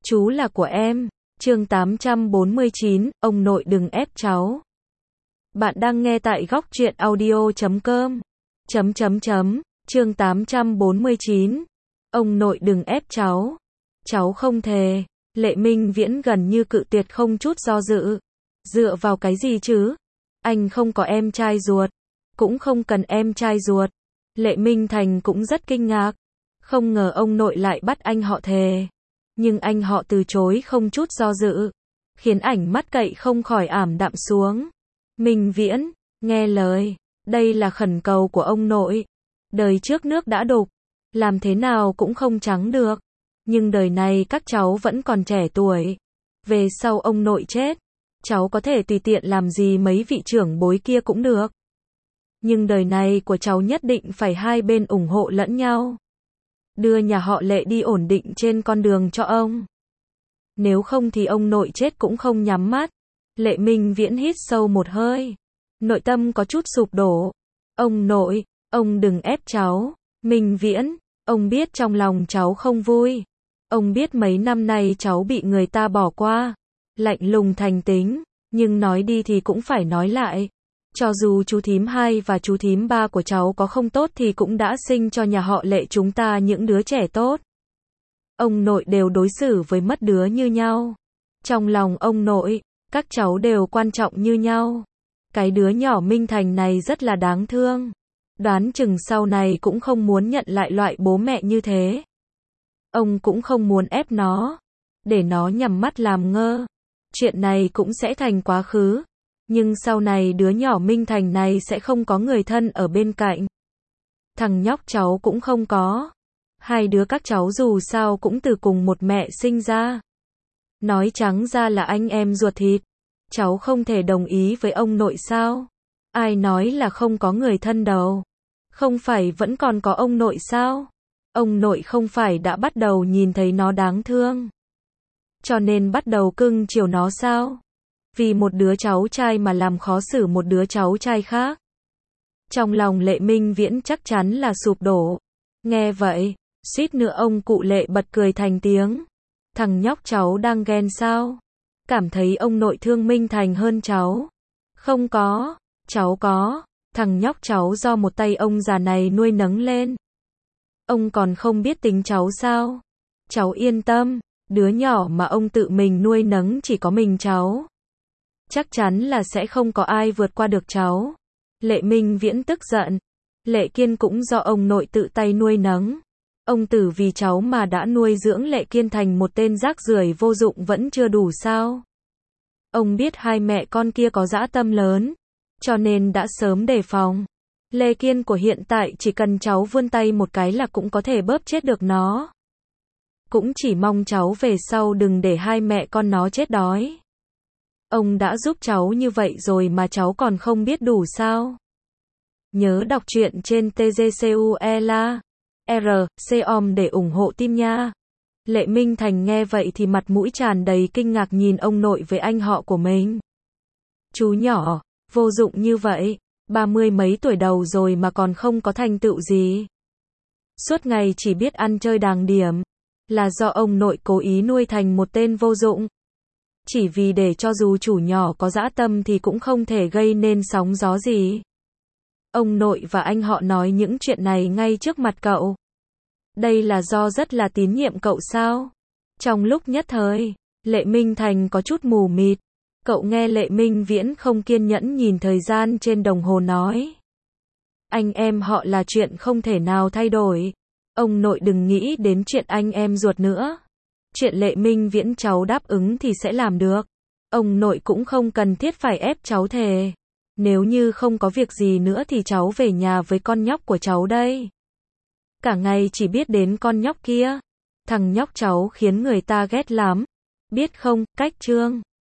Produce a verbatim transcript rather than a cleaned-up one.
Chú là của em. Chương tám trăm bốn mươi chín, ông nội đừng ép cháu. Bạn đang nghe tại góc truyện audio chấm com. Chấm chấm chấm, chương tám trăm bốn mươi chín. Ông nội đừng ép cháu. Cháu không thề. Lệ Minh Viễn gần như cự tuyệt không chút do dự. Dựa vào cái gì chứ? Anh không có em trai ruột. Cũng không cần em trai ruột. Lệ Minh Thành cũng rất kinh ngạc. Không ngờ ông nội lại bắt anh họ thề. Nhưng anh họ từ chối không chút do dự. Khiến ảnh mắt cậy không khỏi ảm đạm xuống. Minh Viễn, nghe lời. Đây là khẩn cầu của ông nội. Đời trước nước đã đục. Làm thế nào cũng không trắng được. Nhưng đời này các cháu vẫn còn trẻ tuổi. Về sau ông nội chết. Cháu có thể tùy tiện làm gì mấy vị trưởng bối kia cũng được. Nhưng đời này của cháu nhất định phải hai bên ủng hộ lẫn nhau. Đưa nhà họ Lệ đi ổn định trên con đường cho ông. Nếu không thì ông nội chết cũng không nhắm mắt. Lệ Minh Viễn hít sâu một hơi. Nội tâm có chút sụp đổ. Ông nội, ông đừng ép cháu. Minh Viễn, ông biết trong lòng cháu không vui. Ông biết mấy năm nay cháu bị người ta bỏ qua. Lạnh lùng thành tính. Nhưng nói đi thì cũng phải nói lại. Cho dù chú thím hai và chú thím ba của cháu có không tốt thì cũng đã sinh cho nhà họ Lệ chúng ta những đứa trẻ tốt. Ông nội đều đối xử với mất đứa như nhau. Trong lòng ông nội, các cháu đều quan trọng như nhau. Cái đứa nhỏ Minh Thành này rất là đáng thương. Đoán chừng sau này cũng không muốn nhận lại loại bố mẹ như thế. Ông cũng không muốn ép nó. Để nó nhắm mắt làm ngơ. Chuyện này cũng sẽ thành quá khứ. Nhưng sau này đứa nhỏ Minh Thành này sẽ không có người thân ở bên cạnh. Thằng nhóc cháu cũng không có. Hai đứa các cháu dù sao cũng từ cùng một mẹ sinh ra. Nói trắng ra là anh em ruột thịt. Cháu không thể đồng ý với ông nội sao? Ai nói là không có người thân đâu? Không phải vẫn còn có ông nội sao? Ông nội không phải đã bắt đầu nhìn thấy nó đáng thương. Cho nên bắt đầu cưng chiều nó sao? Vì một đứa cháu trai mà làm khó xử một đứa cháu trai khác. Trong lòng Lệ Minh Viễn chắc chắn là sụp đổ. Nghe vậy, suýt nữa ông cụ Lệ bật cười thành tiếng. Thằng nhóc cháu đang ghen sao? Cảm thấy ông nội thương Minh Thành hơn cháu. Không có, cháu có. Thằng nhóc cháu do một tay ông già này nuôi nấng lên. Ông còn không biết tính cháu sao? Cháu yên tâm, đứa nhỏ mà ông tự mình nuôi nấng chỉ có mình cháu. Chắc chắn là sẽ không có ai vượt qua được cháu. Lệ Minh Viễn tức giận. Lệ Kiên cũng do ông nội tự tay nuôi nấng. Ông Tử vì cháu mà đã nuôi dưỡng Lệ Kiên thành một tên rác rưởi vô dụng vẫn chưa đủ sao? Ông biết hai mẹ con kia có dã tâm lớn, cho nên đã sớm đề phòng. Lệ Kiên của hiện tại chỉ cần cháu vươn tay một cái là cũng có thể bóp chết được nó. Cũng chỉ mong cháu về sau đừng để hai mẹ con nó chết đói. Ông đã giúp cháu như vậy rồi mà cháu còn không biết đủ sao? Nhớ đọc truyện trên tê giê xê u e L A R C O M để ủng hộ team nha. Lệ Minh Thành nghe vậy thì mặt mũi tràn đầy kinh ngạc nhìn ông nội với anh họ của mình. Chú nhỏ, vô dụng như vậy, ba mươi mấy tuổi đầu rồi mà còn không có thành tựu gì. Suốt ngày chỉ biết ăn chơi đàng điểm, là do ông nội cố ý nuôi thành một tên vô dụng. Chỉ vì để cho dù chủ nhỏ có dã tâm thì cũng không thể gây nên sóng gió gì. Ông nội và anh họ nói những chuyện này ngay trước mặt cậu. Đây là do rất là tín nhiệm cậu sao? Trong lúc nhất thời, Lệ Minh Thành có chút mù mịt. Cậu nghe Lệ Minh Viễn không kiên nhẫn nhìn thời gian trên đồng hồ nói. Anh em họ là chuyện không thể nào thay đổi. Ông nội đừng nghĩ đến chuyện anh em ruột nữa. Chuyện Lệ Minh Viễn cháu đáp ứng thì sẽ làm được. Ông nội cũng không cần thiết phải ép cháu thề. Nếu như không có việc gì nữa thì cháu về nhà với con nhóc của cháu đây. Cả ngày chỉ biết đến con nhóc kia. Thằng nhóc cháu khiến người ta ghét lắm. Biết không, cách chương.